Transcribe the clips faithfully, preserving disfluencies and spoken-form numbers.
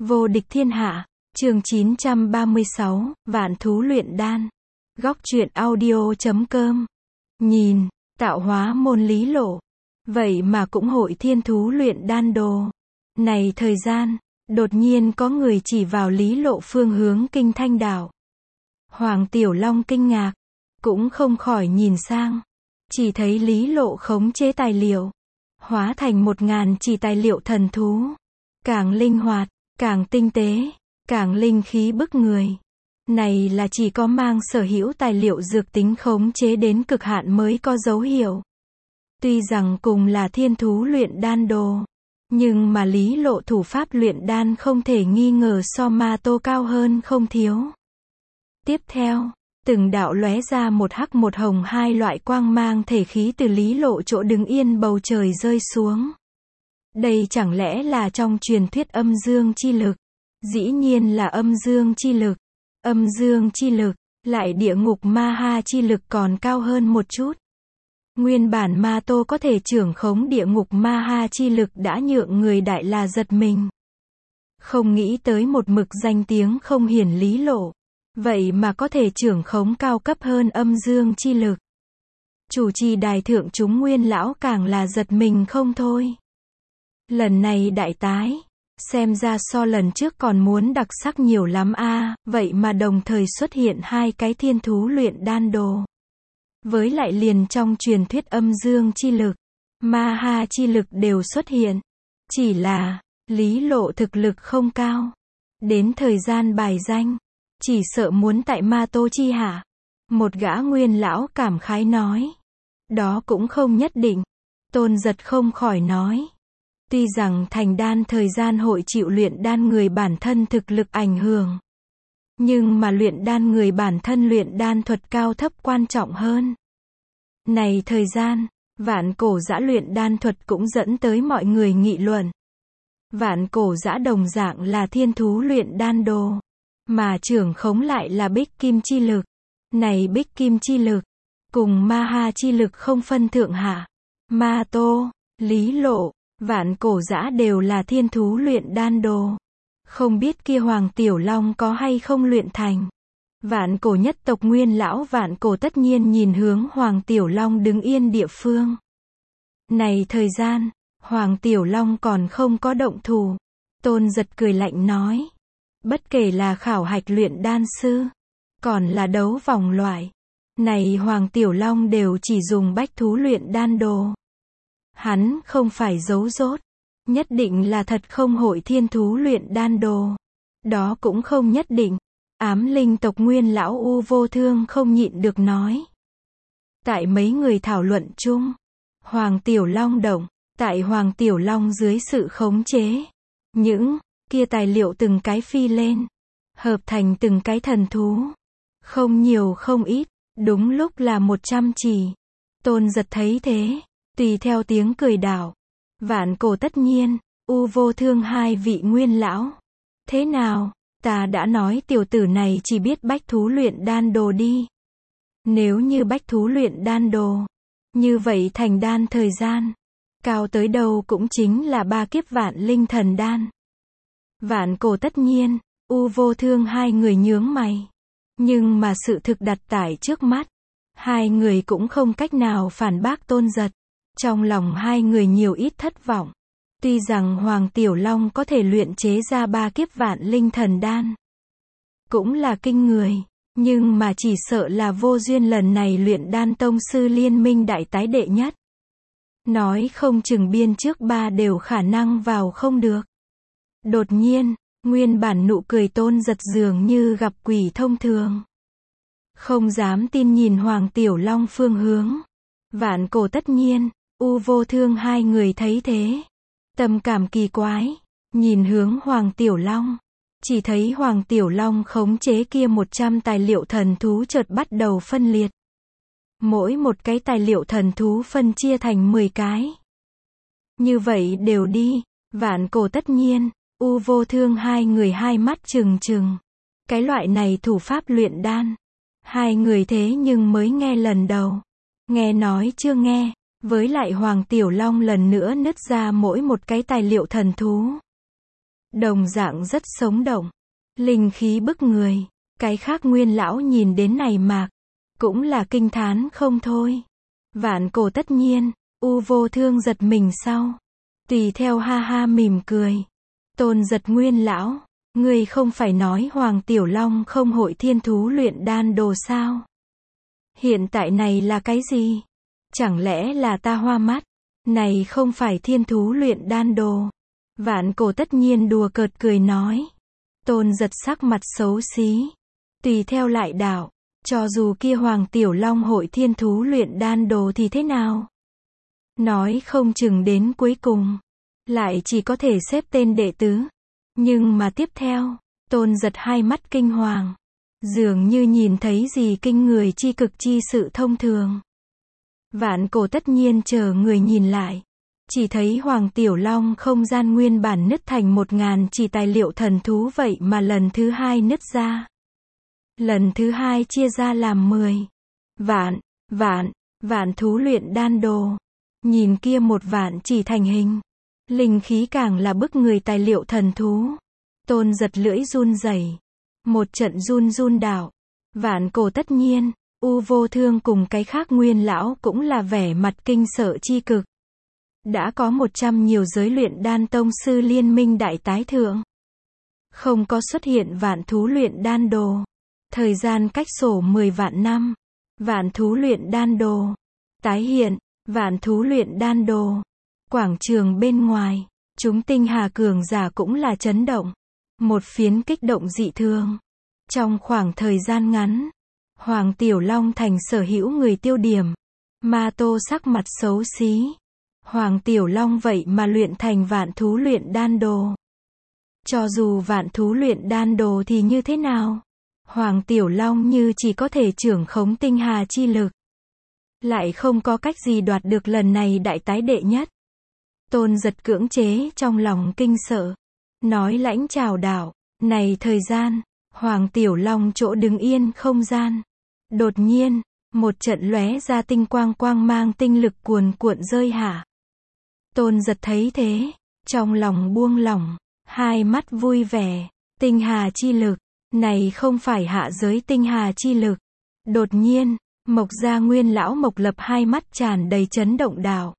Vô địch thiên hạ, chương chín trăm ba mươi sáu, Vạn thú luyện đan. Góc truyện audio chấm com. Nhìn, tạo hóa môn Lý Lộ. Vậy mà cũng hội thiên thú luyện đan đồ. Này thời gian, đột nhiên có người chỉ vào Lý Lộ phương hướng Kinh Thanh Đảo. Hoàng Tiểu Long kinh ngạc, cũng không khỏi nhìn sang. Chỉ thấy Lý Lộ khống chế tài liệu, hóa thành một ngàn chỉ tài liệu thần thú. Càng linh hoạt, càng tinh tế, càng linh khí bức người. Này là chỉ có mang sở hữu tài liệu dược tính khống chế đến cực hạn mới có dấu hiệu. Tuy rằng cùng là thiên thú luyện đan đồ, nhưng mà Lý Lộ thủ pháp luyện đan không thể nghi ngờ so Ma Tô cao hơn không thiếu. Tiếp theo, từng đạo lóe ra một hắc một hồng hai loại quang mang thể khí từ Lý Lộ chỗ đứng yên bầu trời rơi xuống. Đây chẳng lẽ là trong truyền thuyết âm dương chi lực? Dĩ nhiên là âm dương chi lực. Âm dương chi lực, lại địa ngục ma ha chi lực còn cao hơn một chút. Nguyên bản Ma Tô có thể trưởng khống địa ngục ma ha chi lực đã nhượng người đại là giật mình. Không nghĩ tới một mực danh tiếng không hiển Lý Lộ. Vậy mà có thể trưởng khống cao cấp hơn âm dương chi lực. Chủ trì đài thượng chúng Nguyên lão càng là giật mình không thôi. Lần này đại tái, xem ra so lần trước còn muốn đặc sắc nhiều lắm a, vậy mà đồng thời xuất hiện hai cái thiên thú luyện đan đồ. Với lại liền trong truyền thuyết âm dương chi lực, ma ha chi lực đều xuất hiện. Chỉ là, Lý Lộ thực lực không cao. Đến thời gian bài danh, chỉ sợ muốn tại Ma Tô chi hạ. Một gã Nguyên lão cảm khái nói. Đó cũng không nhất định. Tôn Giật không khỏi nói. Tuy rằng thành đan thời gian hội chịu luyện đan người bản thân thực lực ảnh hưởng. Nhưng mà luyện đan người bản thân luyện đan thuật cao thấp quan trọng hơn. Này thời gian, vạn cổ giã luyện đan thuật cũng dẫn tới mọi người nghị luận. Vạn cổ giã đồng dạng là thiên thú luyện đan đồ. Mà trưởng khống lại là bích kim chi lực. Này bích kim chi lực, cùng ma ha chi lực không phân thượng hạ. Ma Tô, Lý Lộ, vạn cổ giã đều là thiên thú luyện đan đồ. Không biết kia Hoàng Tiểu Long có hay không luyện thành. Vạn cổ nhất tộc Nguyên lão vạn cổ tất nhiên nhìn hướng Hoàng Tiểu Long đứng yên địa phương. Này thời gian, Hoàng Tiểu Long còn không có động thủ. Tôn Giật cười lạnh nói. Bất kể là khảo hạch luyện đan sư, còn là đấu vòng loại. Này Hoàng Tiểu Long đều chỉ dùng bách thú luyện đan đồ. Hắn không phải giấu dốt. Nhất định là thật không hội thiên thú luyện đan đồ. Đó cũng không nhất định. Ám linh tộc Nguyên lão U Vô Thương không nhịn được nói. Tại mấy người thảo luận chung, Hoàng Tiểu Long động. Tại Hoàng Tiểu Long dưới sự khống chế, những kia tài liệu từng cái phi lên, hợp thành từng cái thần thú. Không nhiều không ít, đúng lúc là một trăm chỉ. Tôn Giật thấy thế, tùy theo tiếng cười đảo. Vạn cổ tất nhiên, U Vô Thương hai vị Nguyên lão. Thế nào, ta đã nói tiểu tử này chỉ biết bách thú luyện đan đồ đi. Nếu như bách thú luyện đan đồ, như vậy thành đan thời gian, cao tới đâu cũng chính là ba kiếp vạn linh thần đan. Vạn cổ tất nhiên, U Vô Thương hai người nhướng mày. Nhưng mà sự thực đặt tại trước mắt, hai người cũng không cách nào phản bác Tôn Giật. Trong lòng hai người nhiều ít thất vọng. Tuy rằng Hoàng Tiểu Long có thể luyện chế ra ba kiếp vạn linh thần đan, cũng là kinh người. Nhưng mà chỉ sợ là vô duyên lần này luyện đan tông sư liên minh đại tái đệ nhất. Nói không chừng biên trước ba đều khả năng vào không được. Đột nhiên, nguyên bản nụ cười Tôn Giật dường như gặp quỷ thông thường. Không dám tin nhìn Hoàng Tiểu Long phương hướng. Vạn cổ tất nhiên, U Vô Thương hai người thấy thế. Tâm cảm kỳ quái, nhìn hướng Hoàng Tiểu Long. Chỉ thấy Hoàng Tiểu Long khống chế kia một trăm tài liệu thần thú chợt bắt đầu phân liệt. Mỗi một cái tài liệu thần thú phân chia thành mười cái. Như vậy đều đi, vạn cổ tất nhiên, U Vô Thương hai người hai mắt trừng trừng. Cái loại này thủ pháp luyện đan, hai người thế nhưng mới nghe lần đầu. Nghe nói chưa nghe, với lại Hoàng Tiểu Long lần nữa nứt ra mỗi một cái tài liệu thần thú. đồng dạng rất sống động. Linh khí bức người. Cái khác nguyên lão nhìn đến này mạc, cũng là kinh thán không thôi. Vạn cổ tất nhiên, U Vô Thương giật mình sau. Tùy theo ha ha mỉm cười. Tôn Giật nguyên lão, ngươi không phải nói Hoàng Tiểu Long không hội thiên thú luyện đan đồ sao? Hiện tại này là cái gì? Chẳng lẽ là ta hoa mắt? Này không phải thiên thú luyện đan đồ. Vạn cổ tất nhiên đùa cợt cười nói. Tôn Giật sắc mặt xấu xí. Tùy theo lại đạo, cho dù kia Hoàng Tiểu Long hội thiên thú luyện đan đồ thì thế nào? Nói không chừng đến cuối cùng, lại chỉ có thể xếp tên đệ tứ. Nhưng mà tiếp theo, Tôn Giật hai mắt kinh hoàng, dường như nhìn thấy gì kinh người chi cực chi sự thông thường. Vạn cổ tất nhiên chờ người nhìn lại, chỉ thấy Hoàng Tiểu Long không gian nguyên bản nứt thành một ngàn chỉ tài liệu thần thú vậy mà lần thứ hai nứt ra. Lần thứ hai chia ra làm mười. Vạn, vạn, vạn thú luyện đan đồ. Nhìn kia một vạn chỉ thành hình. Linh khí càng là bức người tài liệu thần thú. Tôn Giật lưỡi run rẩy. Một trận run run đảo. Vạn cổ tất nhiên, U Vô Thương cùng cái khác nguyên lão cũng là vẻ mặt kinh sợ chi cực. Đã có một trăm nhiều giới luyện đan tông sư liên minh đại tái thượng. Không có xuất hiện vạn thú luyện đan đồ. Thời gian cách sổ mười vạn năm. Vạn thú luyện đan đồ. Tái hiện, vạn thú luyện đan đồ. Quảng trường bên ngoài, chúng tinh hà cường giả cũng là chấn động. Một phiến kích động dị thường. Trong khoảng thời gian ngắn, Hoàng Tiểu Long thành sở hữu người tiêu điểm. Ma Tô sắc mặt xấu xí. Hoàng Tiểu Long vậy mà luyện thành vạn thú luyện đan đồ. Cho dù vạn thú luyện đan đồ thì như thế nào? Hoàng Tiểu Long như chỉ có thể trưởng khống tinh hà chi lực. Lại không có cách gì đoạt được lần này đại tái đệ nhất. Tôn Giật cưỡng chế trong lòng kinh sợ. Nói lãnh chào đạo, này thời gian, Hoàng Tiểu Long chỗ đứng yên không gian. Đột nhiên, một trận lóe ra tinh quang quang mang tinh lực cuồn cuộn rơi hạ. Tôn Giật thấy thế, trong lòng buông lỏng, hai mắt vui vẻ, tinh hà chi lực, này không phải hạ giới tinh hà chi lực. Đột nhiên, Mộc Gia nguyên lão Mộc Lập hai mắt tràn đầy chấn động đạo.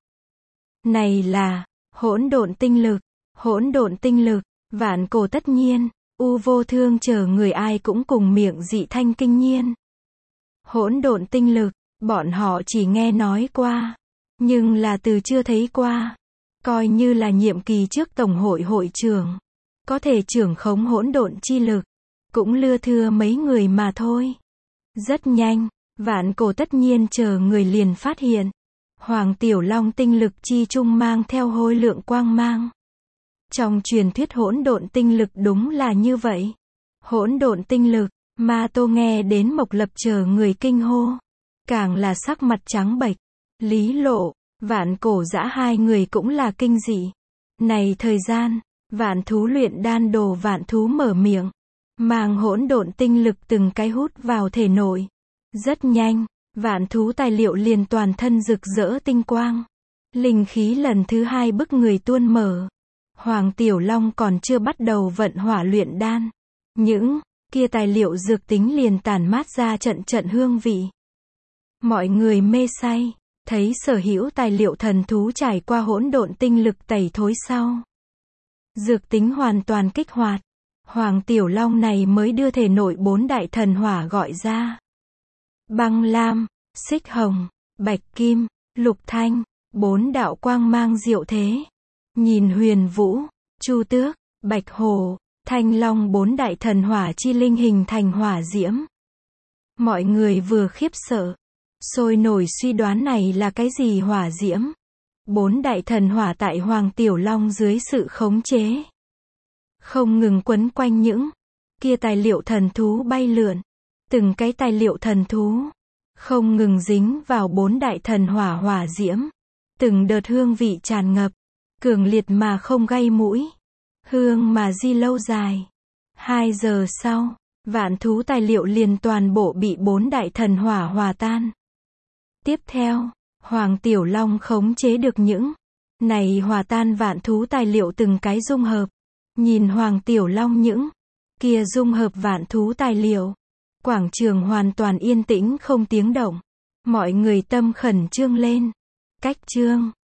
Này là, hỗn độn tinh lực, hỗn độn tinh lực, vạn cổ tất nhiên, U Vô Thương chờ người ai cũng cùng miệng dị thanh kinh nhiên. Hỗn độn tinh lực, bọn họ chỉ nghe nói qua, nhưng là từ chưa thấy qua. Coi như là nhiệm kỳ trước Tổng hội hội trưởng, có thể trưởng khống hỗn độn chi lực, cũng lưa thưa mấy người mà thôi. Rất nhanh, vạn cổ tất nhiên chờ người liền phát hiện. Hoàng Tiểu Long tinh lực chi trung mang theo hôi lượng quang mang. Trong truyền thuyết hỗn độn tinh lực đúng là như vậy. Hỗn độn tinh lực, Ma Tô nghe đến Mộc Lập chờ người kinh hô. Càng là sắc mặt trắng bệch. Lý Lộ, Vạn Cổ Dã hai người cũng là kinh dị. Này thời gian, vạn thú luyện đan đồ vạn thú mở miệng. Mang hỗn độn tinh lực từng cái hút vào thể nội. Rất nhanh, vạn thú tài liệu liền toàn thân rực rỡ tinh quang. Linh khí lần thứ hai bức người tuôn mở. Hoàng Tiểu Long còn chưa bắt đầu vận hỏa luyện đan. Những kia tài liệu dược tính liền tản mát ra trận trận hương vị. Mọi người mê say, thấy sở hữu tài liệu thần thú trải qua hỗn độn tinh lực tẩy thối sau. Dược tính hoàn toàn kích hoạt. Hoàng Tiểu Long này mới đưa thể nội bốn đại thần hỏa gọi ra. Băng lam, xích hồng, bạch kim, lục thanh, bốn đạo quang mang diệu thế. Nhìn Huyền Vũ, Chu Tước, Bạch Hổ, Thanh Long bốn đại thần hỏa chi linh hình thành hỏa diễm. Mọi người vừa khiếp sợ, sôi nổi suy đoán này là cái gì hỏa diễm. Bốn đại thần hỏa tại Hoàng Tiểu Long dưới sự khống chế. Không ngừng quấn quanh những kia tài liệu thần thú bay lượn. Từng cái tài liệu thần thú không ngừng dính vào bốn đại thần hỏa hỏa diễm. Từng đợt hương vị tràn ngập, cường liệt mà không gây mũi. Hương mà di lâu dài. Hai giờ sau, vạn thú tài liệu liền toàn bộ bị bốn đại thần hỏa hòa tan. Tiếp theo, Hoàng Tiểu Long khống chế được những này hòa tan vạn thú tài liệu từng cái dung hợp. Nhìn Hoàng Tiểu Long những kia dung hợp vạn thú tài liệu. Quảng trường hoàn toàn yên tĩnh không tiếng động. Mọi người tâm khẩn trương lên. Cách chương